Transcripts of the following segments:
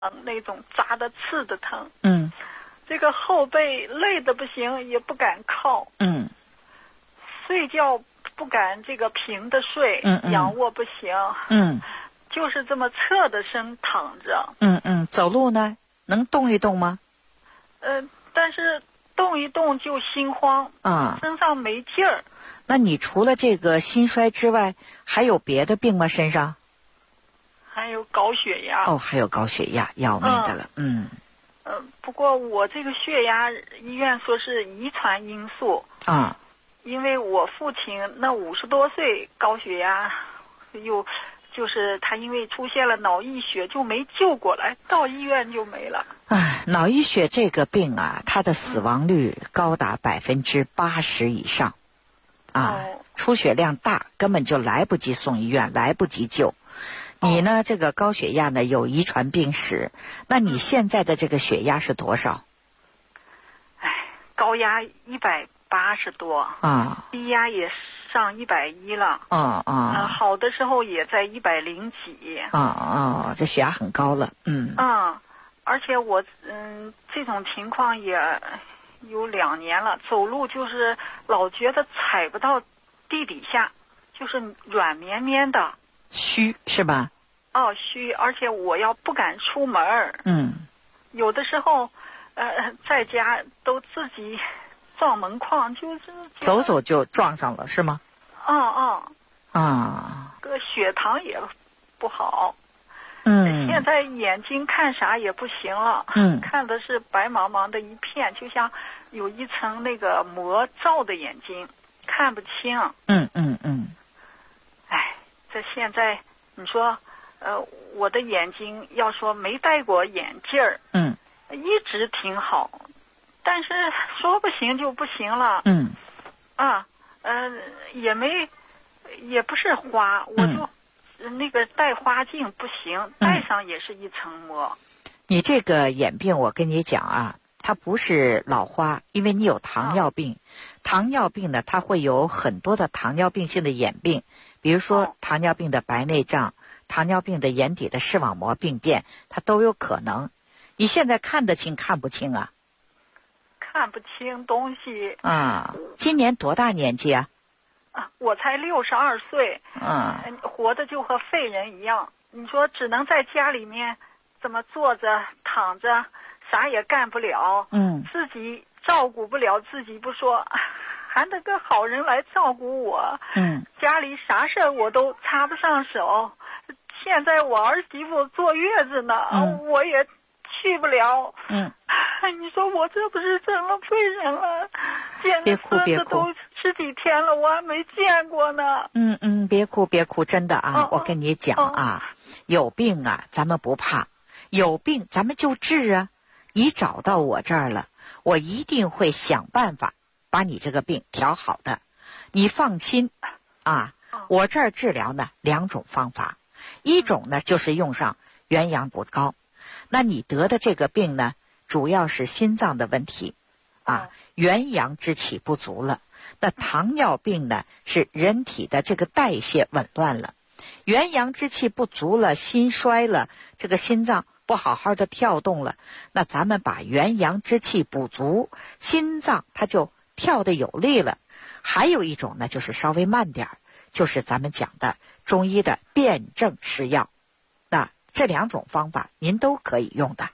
那种扎的刺的疼。 嗯这个后背累得不行，也不敢靠。 嗯睡觉不敢这个平的睡，仰卧不行。就是这么侧着身躺着。 走路呢，能动一动吗？ 但是动一动就心慌啊， 身上没劲儿。 那你除了这个心衰之外，还有别的病吗？身上？ 还有高血压。 哦，还有高血压，要命的了。 不过我这个血压，医院说是遗传因素啊， 因为我父亲那50多岁高血压，就是他因为出现了脑溢血就没救过来，到医院就没了。 脑溢血这个病啊，它的死亡率高达80%以上啊，出血量大，根本就来不及送医院，来不及救。你呢，这个高血压呢有遗传病史，那你现在的这个血压是多少？ 高压180多啊，低压也上110了好的时候也在100几这血压很高了。 而且我这种情况也有2年了，走路就是老觉得踩不到地底下，就是软绵绵的。 虚是吧？ 虚，而且我要不敢出门有的时候在家都自己撞门框，就是走走就撞上了是吗？ 这血糖也不好。现在眼睛看啥也不行了。看的是白茫茫的一片，就像有一层那个膜罩的眼睛，看不清。这现在你说我的眼睛要说没戴过眼镜儿一直挺好，但是说不行就不行了。也不是花，我就那个戴花镜不行，戴上也是一层膜。 你这个眼病我跟你讲啊，它不是老花，因为你有糖尿病。糖尿病呢，它会有很多的糖尿病性的眼病，比如说糖尿病的白内障，糖尿病的眼底的视网膜病变，它都有可能。你现在看得清看不清啊？ 看不清东西。 今年多大年纪啊？ 我才62岁。活的就和废人一样。你说只能在家里面这么坐着躺着，啥也干不了。自己照顾不了自己不说，还得个好人来照顾我。家里啥事儿我都插不上手。现在我儿媳妇坐月子呢，我也去不了。你说我这不是成了废人了？见着孙子都10几天了，我还没见过呢。 别哭别哭，真的啊，我跟你讲啊，有病啊咱们不怕，有病咱们就治啊。你找到我这儿了，我一定会想办法把你这个病调好的。你放心啊，我这儿治疗呢2种方法，一种呢就是用上元阳补膏。那你得的这个病呢，主要是心脏的问题元阳之气不足了。那糖尿病呢，是人体的这个代谢紊乱了，元阳之气不足了，心衰了，这个心脏不好好的跳动了，那咱们把元阳之气补足，心脏它就跳得有力了。还有一种呢，就是稍微慢点，就是咱们讲的中医的辨证施药。那这2种方法您都可以用的。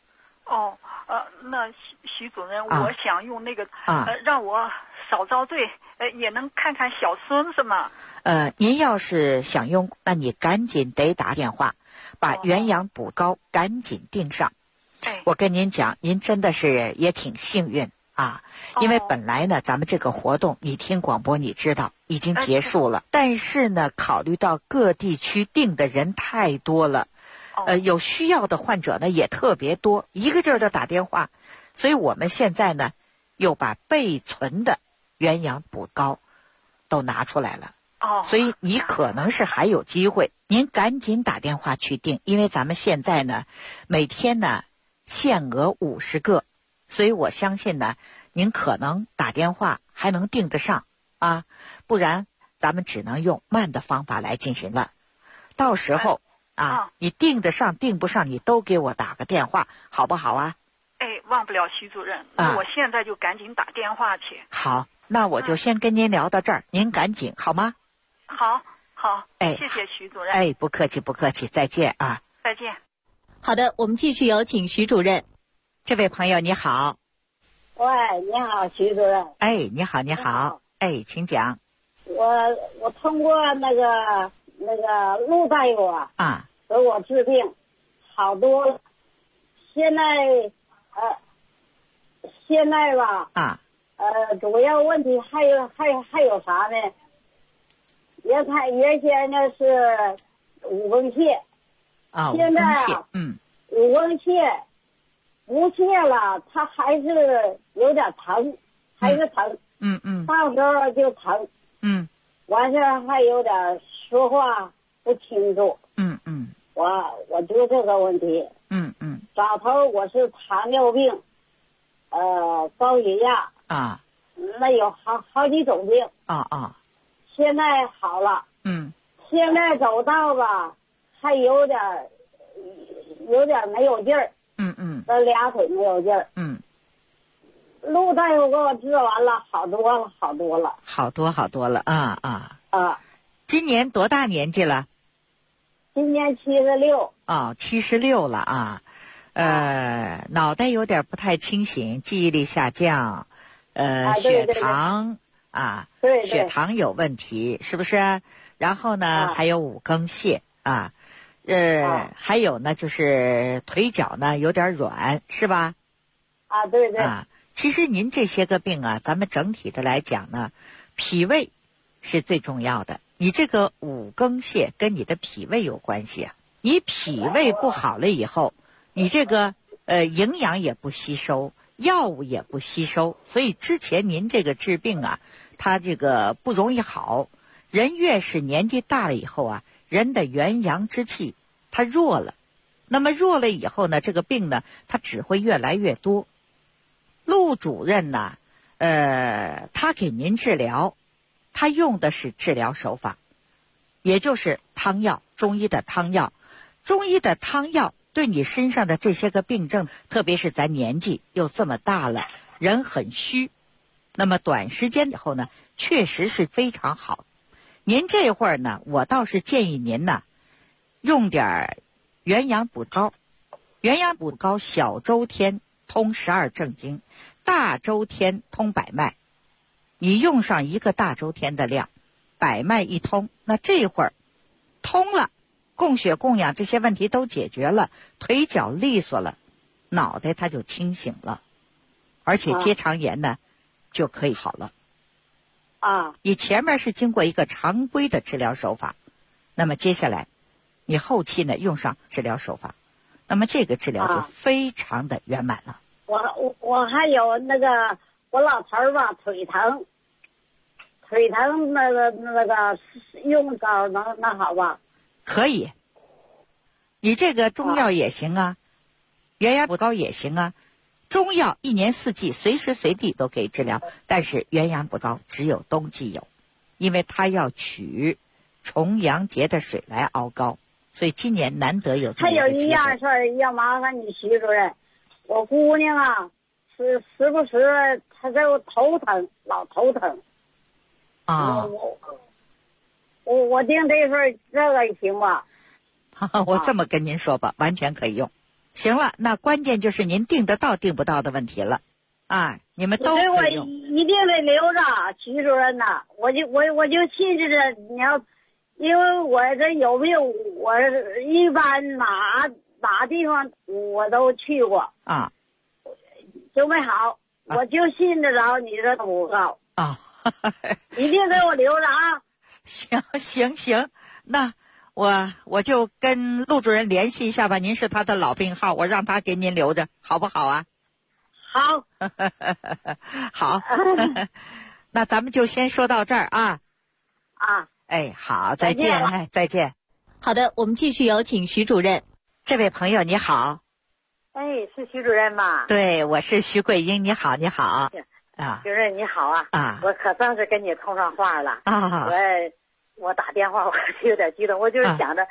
那徐主任，我想用那个让我少遭罪，也能看看小孙子嘛。 您要是想用，那你赶紧得打电话，把元阳补膏赶紧订上。我跟您讲，您真的是也挺幸运啊，因为本来呢，咱们这个活动你听广播你知道已经结束了，但是呢，考虑到各地区订的人太多了，有需要的患者呢也特别多，一个劲儿的打电话，所以我们现在呢又把备存的元阳补膏都拿出来了。所以你可能是还有机会，您赶紧打电话去订，因为咱们现在呢每天呢限额50个，所以我相信呢您可能打电话还能订得上不然咱们只能用慢的方法来进行了。到时候你订得上订不上你都给我打个电话，好不好啊？ 忘不了徐主任，我现在就赶紧打电话去。 好，那我就先跟您聊到这儿，您赶紧好吗？ 好，谢谢徐主任。 不客气不客气，再见啊。 再见。 好的，我们继续有请徐主任。 这位朋友你好。 喂，你好，徐主任。 你好你好。请讲。 我通过那个陆大夫给我治病好多了。现在吧主要问题还有啥呢？原先呢是五更泻现在五更泻不泻了，它还是有点疼，还是疼。到时候就疼。完事还有点说话不清楚。我就这个问题。早头我是糖尿病，高血压那有好几种病。现在好了。现在走道吧，还有点没有劲儿。这俩腿没有劲儿。陆大夫给我治完了，好多了。 好多了今年多大年纪了？ 今年76。 76了啊。脑袋有点不太清醒，记忆力下降，血糖对血糖有问题，是不是？然后呢，还有五更泻还有呢，就是腿脚呢有点软，是吧？ 对。 其实您这些个病咱们整体的来讲呢，脾胃是最重要的。你这个五更泻跟你的脾胃有关系你脾胃不好了以后，你这个营养也不吸收，药物也不吸收，所以之前您这个治病它这个不容易好。人越是年纪大了以后人的元阳之气它弱了，那么弱了以后呢，这个病呢它只会越来越多。陆主任呢他给您治疗，他用的是治疗手法，也就是汤药，中医的汤药。中医的汤药对你身上的这些个病症，特别是咱年纪又这么大了，人很虚，那么短时间以后呢，确实是非常好。您这会儿呢，我倒是建议您呢，用点元阳补膏。元阳补膏小周天通12正经，大周天通百脉。你用上一个大周天的量，百脉一通，那这会儿通了，供血供氧这些问题都解决了，腿脚利索了，脑袋它就清醒了，而且结肠炎呢就可以好了。你前面是经过一个常规的治疗手法，那么接下来你后期呢用上治疗手法，那么这个治疗就非常的圆满了。 我还有那个我老头儿吧，腿疼那个用膏能好吧？ 可以，你这个中药也行元阳补膏也行中药一年四季随时随地都可以治疗，但是元阳补膏只有冬季有，因为它要取重阳节的水来熬膏，所以今年难得有这么一个机会。 还有一样事儿要麻烦你徐主任，我姑娘是时不时她就头疼，老头疼。我订这份这个行吧？ 我这么跟您说吧，完全可以用。行了，那关键就是您订得到订不到的问题了你们都可以用。 我一定得留着徐主任呐，我就信着这你要，因为我这有病，我一般哪地方我都去过就没好，我就信得着你这补膏一定给我留着行，那我就跟陆主任联系一下吧，您是他的老病号，我让他给您留着，好不好好好那咱们就先说到这儿好，再见再见。 好的，我们继续有请徐主任。 这位朋友你好。 是徐主任吗？ 对，我是徐桂英，你好主任你好我可算是跟你通上话了我打电话我有点激动，我就是想着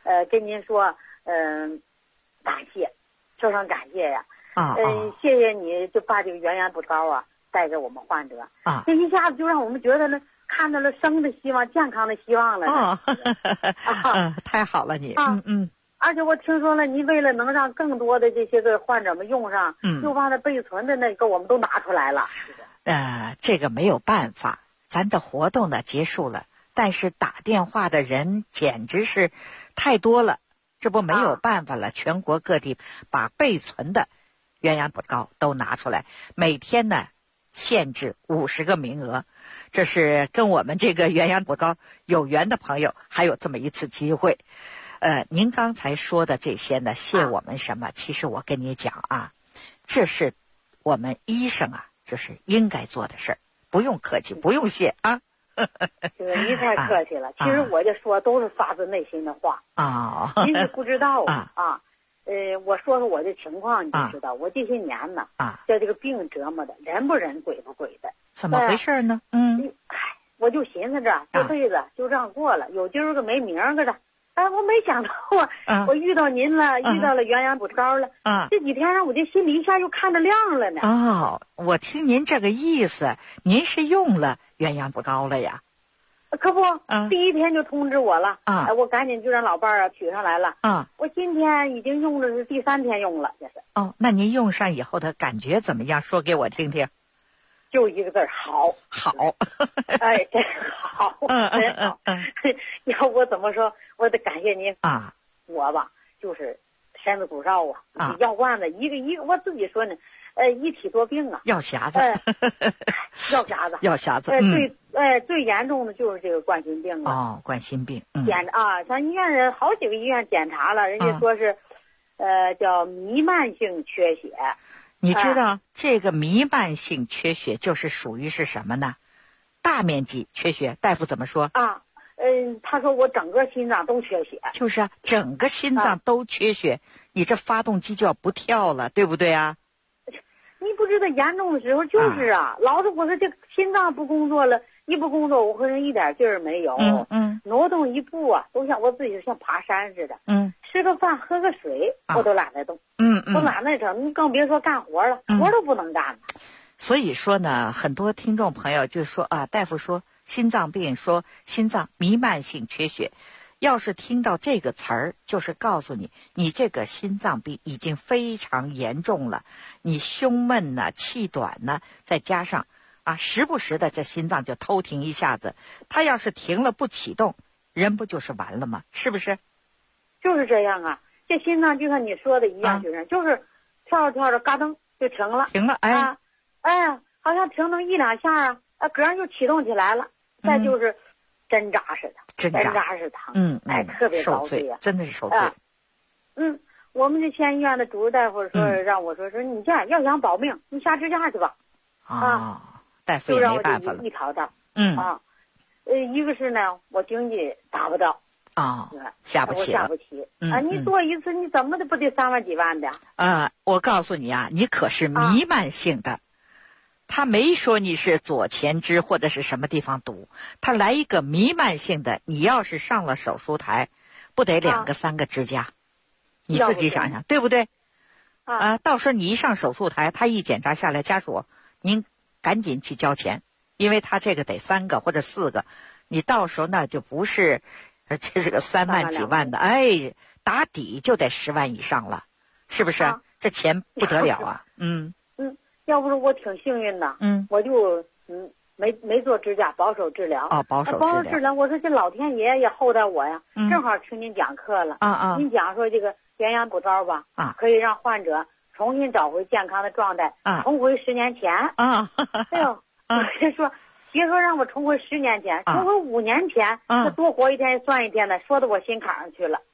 跟您说，感谢，说声感谢呀。谢谢你就把这个元元不高啊带给我们患者啊，这一下子就让我们觉得呢，看到了生的希望、健康的希望了。 太好了你， 而且我听说了，您为了能让更多的这些个患者们用上，就把那备存的那个我们都拿出来了。 这个没有办法，咱的活动呢结束了，但是打电话的人简直是太多了，这不没有办法了。全国各地把备存的元阳补膏都拿出来，每天呢限制50个名额，这是跟我们这个元阳补膏有缘的朋友还有这么一次机会。您刚才说的这些呢，谢我们什么？其实我跟你讲啊，这是我们医生啊，就是应该做的事儿，不用客气，不用谢啊。 您太客气了，其实我这说都是发自内心的话您是不知道我说说我的情况，你就知道，我这些年呢在这个病折磨的，人不人鬼不鬼的。 怎么回事呢？ 我就寻思着这辈子就这样过了，有今儿个没明儿个的。我没想到我遇到您了，遇到了元阳补膏了。这几天让我这心里一下又看得亮了呢。 我听您这个意思，您是用了元阳补膏了呀？ 可不，第一天就通知我了。我赶紧就让老伴儿取上来了。我今天已经用的是第3天用了，这是。 那您用上以后的感觉怎么样？说给我听听。 就一个字儿，好。 好。 真好，真好。要我怎么说，我得感谢您我吧，就是身子骨少药罐子一个一个，我自己说呢，一体多病啊。 药匣子。药匣子。 最严重的就是这个冠心病了。 冠心病。 上医院好几个医院检查了，人家说是，叫弥漫性缺血。 你知道这个弥漫性缺血就是属于是什么呢？大面积缺血，大夫怎么说？ 他说我整个心脏都缺血。 就是啊，整个心脏都缺血，你这发动机就要不跳了，对不对啊？ 你不知道严重的时候就是老子我说这心脏不工作了，一不工作我浑身一点劲儿没有。挪动一步都像我自己像爬山似的。吃个饭喝个水我都懒得动。都懒得整，你更别说干活了，活都不能干了。 所以说呢，很多听众朋友就说大夫说心脏病，说心脏弥漫性缺血，要是听到这个词儿，就是告诉你，你这个心脏病已经非常严重了，你胸闷呢，气短呢，再加上时不时的这心脏就偷停一下子，它要是停了不启动，人不就是完了吗？是不是？ 就是这样这心脏就像你说的一样，就是跳着跳着嘎噔就停了。好像停那么1-2下隔上就启动起来了。再就是针扎似的，针扎是疼。特别遭罪真的是受罪。 我们这县医院的主治大夫说，让我说你这样要想保命，你下支架去吧。 大夫也没办法了。 就让我这一条道。一个是呢，我经济达不到。下不起了。你做一次你怎么的不得3万几万的？ 我告诉你你可是弥漫性的。他没说你是左前肢或者是什么地方堵，他来一个弥漫性的，你要是上了手术台，不得2个3个支架？你自己想想，对不对？到时候你一上手术台，他一检查下来，家属您赶紧去交钱，因为他这个得3个或者4个，你到时候那就不是这个3万几万的，打底就得10万以上了，是不是？这钱不得了要不是我挺幸运的，我就没做支架，保守治疗。 保守治疗。 我说这老天爷也厚待我呀，正好听您讲课了。您讲说这个元阳补膏吧，可以让患者重新找回健康的状态，重回10年前。哎呦，我就说别说让我重回10年前，重回5年前，这多活一天算一天的，说到我心坎上去了。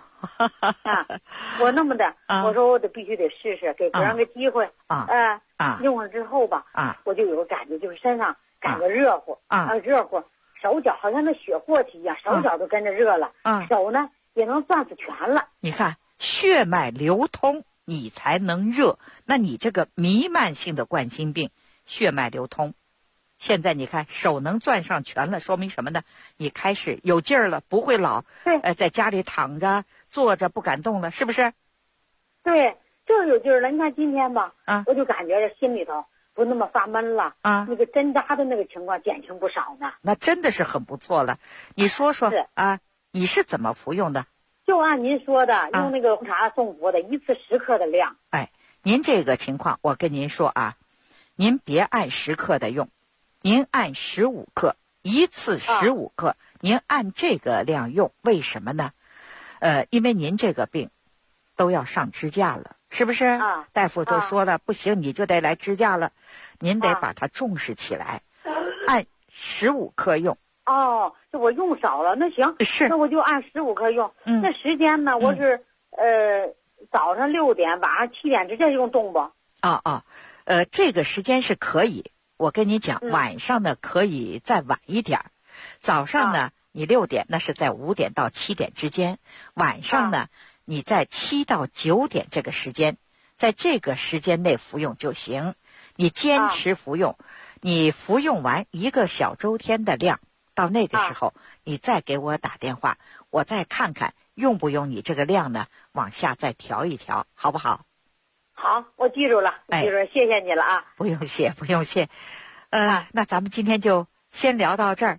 我那么的，我说我必须得试试，给别人个机会。用上之后吧，我就有个感觉，就是身上感觉热乎，热乎，手脚好像那血过去一样，手脚都跟着热了，手呢也能攥死拳了。 你看血脉流通，你才能热。那你这个弥漫性的冠心病，血脉流通， 现在你看手能攥上拳了，说明什么呢？你开始有劲儿了，不会老在家里躺着坐着不敢动了，是不是？ 对，就是有劲儿了。你看今天吧，我就感觉这心里头不那么发闷了那个针扎的那个情况减轻不少呢。 那真的是很不错了。你说说你是怎么服用的？ 就按您说的，用那个红茶送服的，1次10克的量。 您这个情况，我跟您说您别按10克的用，您按15克，1次15克，您按这个量用。为什么呢？因为您这个病都要上支架了，是不是？大夫都说了，不行，你就得来支架了，您得把它重视起来，按15克用。 这我用少了，那行， 是， 那我就按15克用。那时间呢？我是早上6点，晚上7点，直接用动不？ 这个时间是可以。我跟你讲，晚上呢可以再晚一点，早上呢你6点，那是在5点到7点之间，晚上呢你在7到9点这个时间，在这个时间内服用就行。你坚持服用，你服用完1个小周天的量，到那个时候你再给我打电话，我再看看用不用你这个量呢往下再调一调，好不好？ 好，我记住了，记住了，谢谢你了不用谢，不用谢。那咱们今天就先聊到这儿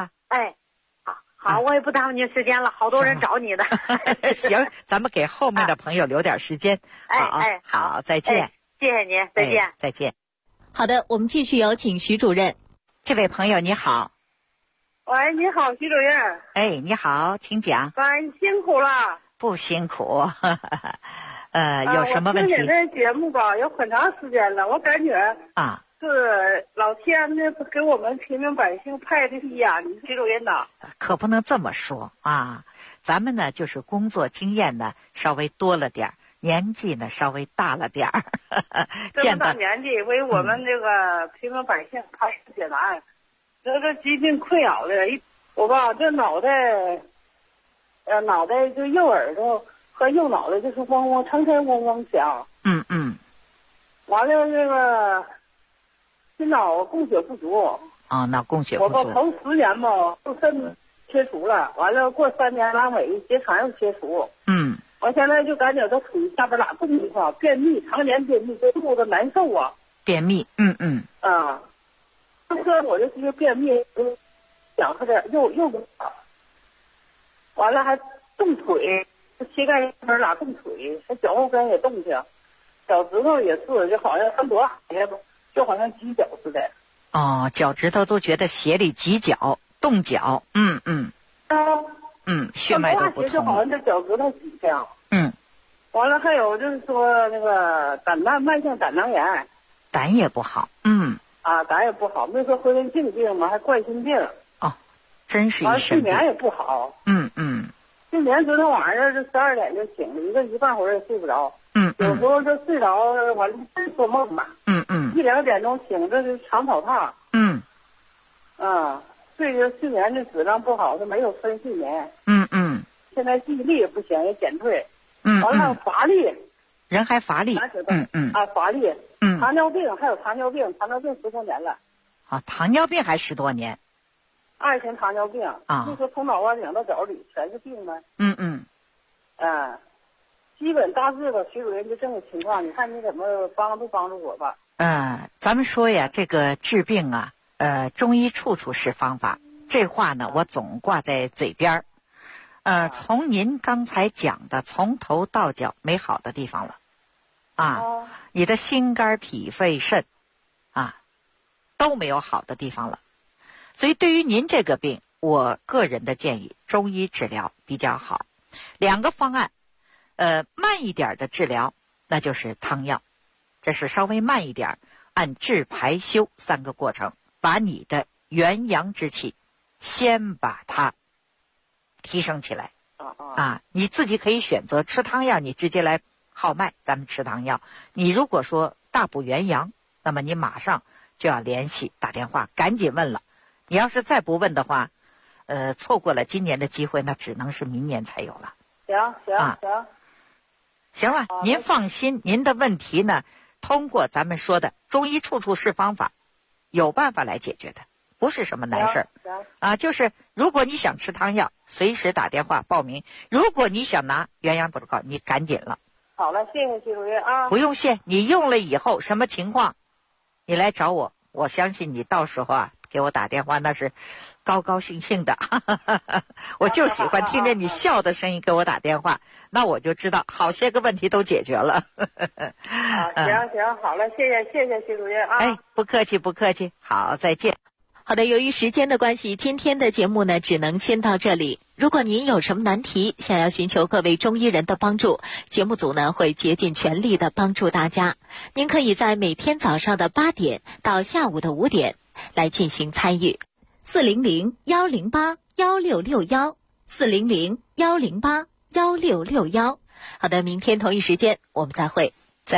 好，我也不耽误您时间了，好多人找你的。 行，咱们给后面的朋友留点时间。好，再见。 谢谢您，再见。 再见。 好的，我们继续有请徐主任。 这位朋友你好。 喂，你好，徐主任。 你好，请讲。 你辛苦了。 不辛苦。有什么问题？ 我听你的节目吧，有很长时间了，我感觉是老天呢给我们平民百姓派的力呀，你徐主任呐。 可不能这么说咱们呢就是工作经验呢稍微多了点，年纪呢稍微大了点这么大年纪为我们这个平民百姓排忧解难，这疾病困扰的，我吧这脑袋就右耳朵和右脑袋就是嗡嗡，成天嗡嗡响。完了这个心脑供血不足。 脑供血不足。 我头10年吧，就肾切除了，完了过3年阑尾结肠又切除。我现在就感觉都处于下边拉动情况，便秘，常年便秘，这肚子难受便秘。 说我这个便秘，想喝点又完了还动腿，膝盖那拉动腿，脚后跟也动去，脚趾头也是，就好像很多就好像挤脚似的。 脚趾头都觉得鞋里挤脚动脚。血脉都不通， 就好像这脚趾头挤这样。完了还有就是说那个慢性胆囊炎， 胆也不好。 胆也不好，没说婚姻性病嘛，还冠心病。 真是一身病。 睡眠也不好。睡眠昨天晚上这12点就醒了，一半会儿也睡不着。有时候就睡着完了做梦吧。1、2点钟醒，这是长跑趟。睡眠的质量不好，就没有深睡眠。现在记忆力也不行，也减退。完了还有乏力。 人还乏力。 乏力。糖尿病还有糖尿病10多年了。 糖尿病还10多年。 2型糖尿病就说从脑瓜顶到脚里全是病吗？基本大致吧，徐主任就这个情况，你看你怎么帮助我吧。 咱们说呀，这个治病中医处处是方法，这话呢我总挂在嘴边从您刚才讲的从头到脚没好的地方了你的心肝脾肺肾都没有好的地方了。所以对于您这个病，我个人的建议，中医治疗比较好。2个方案，慢一点的治疗，那就是汤药，这是稍微慢一点，按治排休3个过程，把你的元阳之气先把它提升起来。你自己可以选择吃汤药，你直接来号脉，咱们吃汤药。你如果说大补元阳，那么你马上就要联系打电话，赶紧问了。你要是再不问的话，错过了今年的机会，那只能是明年才有了。行了，您放心，您的问题呢，通过咱们说的中医处处是方法， 有办法来解决的，不是什么难事儿。就是如果你想吃汤药，随时打电话报名；如果你想拿元阳补膏，你赶紧了。 好了，谢谢徐主任啊。 不用谢，你用了以后什么情况，你来找我，我相信你到时候给我打电话那是高高兴兴的。我就喜欢听见你笑的声音给我打电话，那我就知道好些个问题都解决了。 行，好了，谢谢徐主任啊。 不客气不客气，好，再见。 好的，由于时间的关系，今天的节目呢只能先到这里。如果您有什么难题，想要寻求各位中医人的帮助，节目组呢会竭尽全力的帮助大家。您可以在每天早上的8点到下午的5点来进行参与。400-108-1661，400-108-1661。好的，明天同一时间我们再会。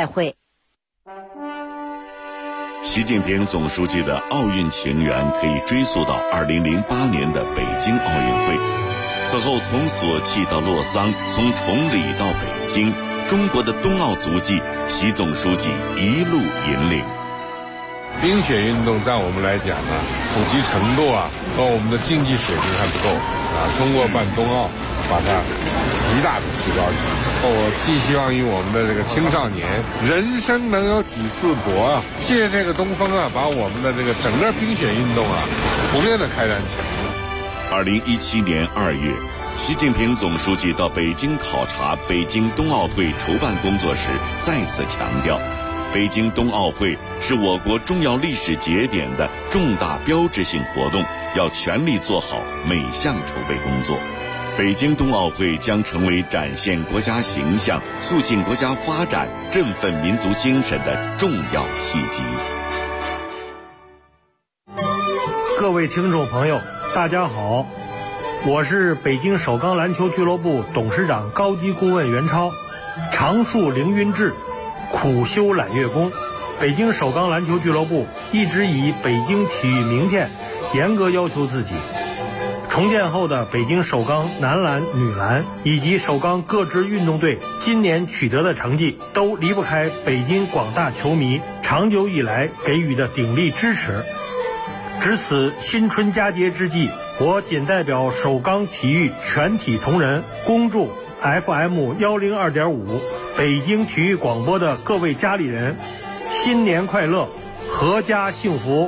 习近平总书记的奥运情缘可以追溯到2008年的北京奥运会。此后从索契到洛桑，从崇礼到北京，中国的冬奥足迹，习总书记一路引领。 冰雪运动在我们来讲呢，普及程度和我们的竞技水平还不够通过办冬奥把它极大的提高起来。我寄希望于我们的这个青少年，人生能有几次搏借这个东风把我们的这个整个冰雪运动普遍的开展起来。 2017年2月，习近平总书记到北京考察北京冬奥会筹办工作时，再次强调，北京冬奥会是我国重要历史节点的重大标志性活动，要全力做好每项筹备工作。北京冬奥会将成为展现国家形象、促进国家发展、振奋民族精神的重要契机。 各位听众朋友，大家好，我是北京首钢篮球俱乐部董事长高级顾问袁超。常树凌云志，苦修揽月功。北京首钢篮球俱乐部一直以北京体育明天严格要求自己。重建后的北京首钢男篮、女篮以及首钢各支运动队今年取得的成绩，都离不开北京广大球迷长久以来给予的鼎力支持。值此新春佳节之际，我谨代表首钢体育全体同仁，恭祝 FM 102.5北京体育广播的各位家里人新年快乐，阖家幸福。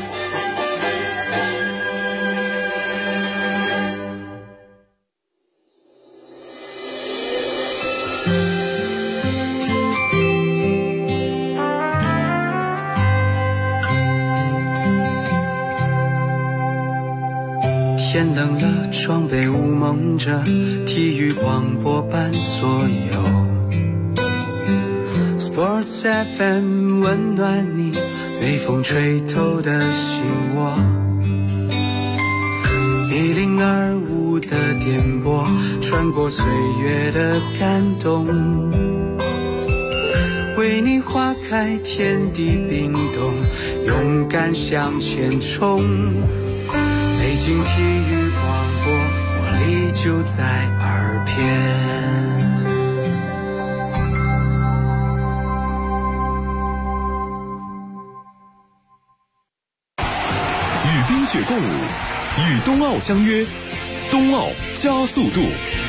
天冷了，窗被雾蒙着，体育广播伴左右。Sports FM 温暖你，被风吹透的心窝。1025的电波，穿过岁月的感动，为你花开，天地冰冻，勇敢向前冲。北京体育广播，活力就在耳边。 与冰雪共舞，与冬奥相约，冬奥加速度。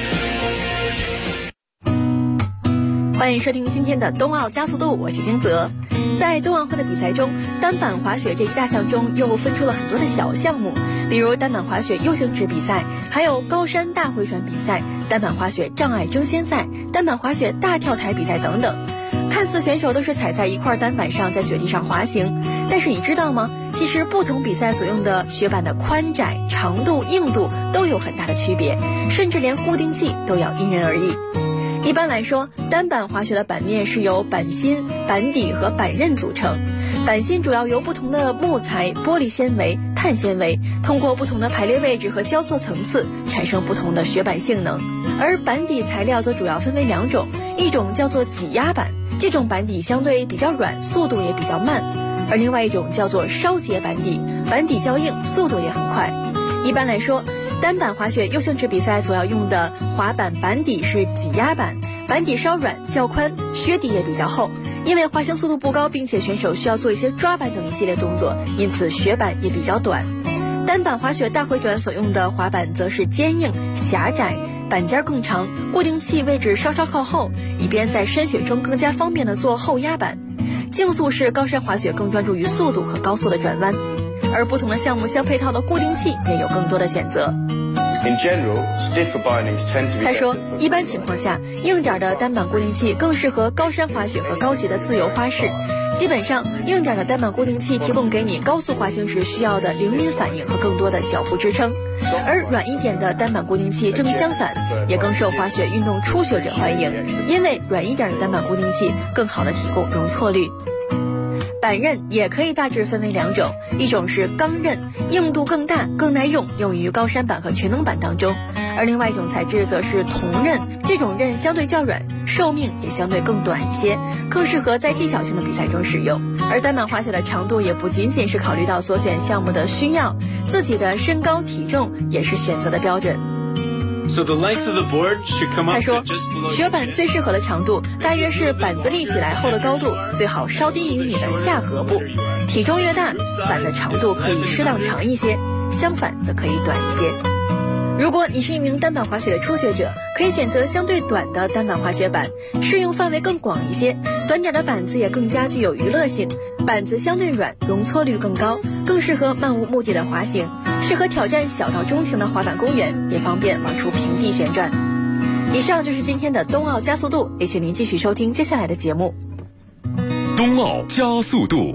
欢迎收听今天的冬奥加速度，我是金泽。在冬奥会的比赛中，单板滑雪这一大项中又分出了很多的小项目，比如单板滑雪右行池比赛，还有高山大回转比赛、单板滑雪障碍争先赛、单板滑雪大跳台比赛等等。看似选手都是踩在一块单板上在雪地上滑行，但是你知道吗？其实不同比赛所用的雪板的宽窄、长度、硬度都有很大的区别，甚至连固定器都要因人而异。一般来说，单板滑雪的板面是由板芯、板底和板刃组成。板芯主要由不同的木材、玻璃纤维、碳纤维，通过不同的排列位置和交错层次，产生不同的雪板性能。而板底材料则主要分为2种，一种叫做挤压板，这种板底相对比较软，速度也比较慢；而另外一种叫做烧结板底，板底较硬，速度也很快。一般来说，单板滑雪右行池比赛所要用的滑板板底是挤压板，板底稍软较宽，靴底也比较厚， 因为滑行速度不高，并且选手需要做一些抓板等一系列动作，因此雪板也比较短。单板滑雪大回转所用的滑板则是坚硬、狭窄，板尖更长，固定器位置稍稍靠后，以便在深雪中更加方便地做后压板。竞速式高山滑雪更专注于速度和高速的转弯，而不同的项目相配套的固定器也有更多的选择。他说，一般情况下，硬点的单板固定器更适合高山滑雪和高级的自由花式。基本上，硬点的单板固定器提供给你高速滑行时需要的灵敏反应和更多的脚步支撑，而软一点的单板固定器正相反，也更受滑雪运动初学者欢迎，因为软一点的单板固定器更好的提供容错率。板刃也可以大致分为两种，一种是钢刃，硬度更大更耐用，用于高山板和全能板当中，而另外一种材质则是铜刃，这种刃相对较软，寿命也相对更短一些，更适合在技巧性的比赛中使用。而单板滑雪的长度也不仅仅是考虑到所选项目的需要，自己的身高体重也是选择的标准。他说，雪板最适合的长度大约是板子立起来后的高度最好稍低于你的下颌部，体重越大，板的长度可以适当长一些，相反则可以短一些。如果你是一名单板滑雪的初学者，可以选择相对短的单板滑雪板，适用范围更广一些，短点的板子也更加具有娱乐性，板子相对软，容错率更高，更适合漫无目的的滑行，适合挑战小到中型的滑板公园，也方便往出平地旋转。以上就是今天的冬奥加速度，也请您继续收听接下来的节目。 冬奥加速度。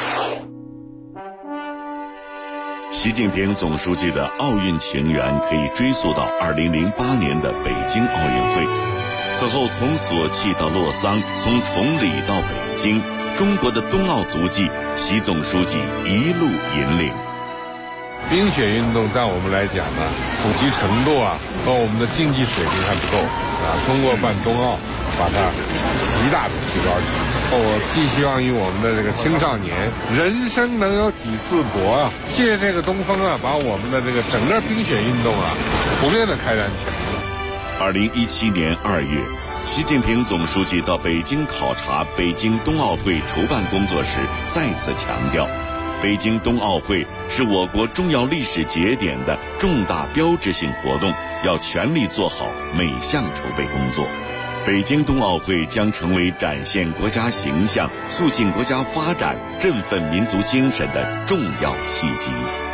习近平总书记的奥运情缘可以追溯到2008年的北京奥运会。此后从索契到洛桑，从崇礼到北京，中国的冬奥足迹，习总书记一路引领。 冰雪运动在我们来讲呢，普及程度和我们的竞技水平还不够通过办冬奥把它极大的提高起来。我寄希望于我们的这个青少年，人生能有几次搏借这个东风把我们的这个整个冰雪运动普遍的开展起来。 2017年2月，习近平总书记到北京考察北京冬奥会筹办工作时，再次强调，北京冬奥会是我国重要历史节点的重大标志性活动，要全力做好每项筹备工作。北京冬奥会将成为展现国家形象、促进国家发展、振奋民族精神的重要契机。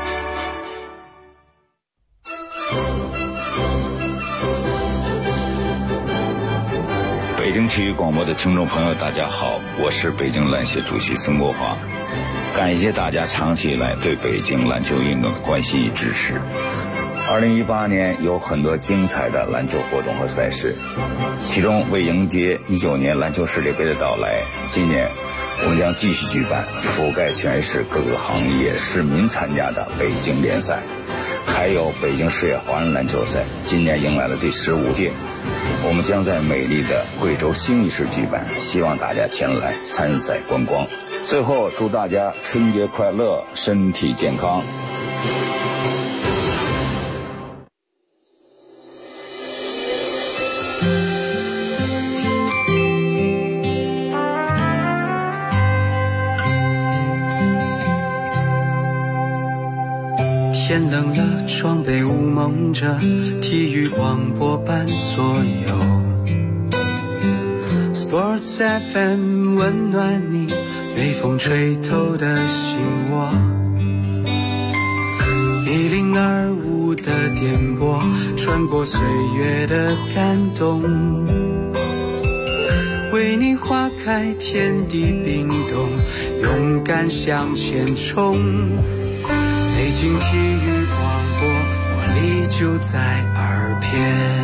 北京体育广播的听众朋友，大家好，我是北京篮协主席孙国华，感谢大家长期以来对北京篮球运动的关心与支持。2018年有很多精彩的篮球活动和赛事，其中为迎接19年篮球世界杯的到来，今年我们将继续举办覆盖全市各个行业市民参加的北京联赛，还有北京世界华人篮球赛，今年迎来了第15届，我们将在美丽的贵州兴义市举办，希望大家前来参赛观光。最后祝大家春节快乐，身体健康。 天冷了，窗被雾蒙着，体育广播伴左右。Sports FM 温暖你，被风吹透的心窝。1025的电波，穿过岁月的感动，为你划开天地冰冻，勇敢向前冲。北京体育广播，活力就在耳边。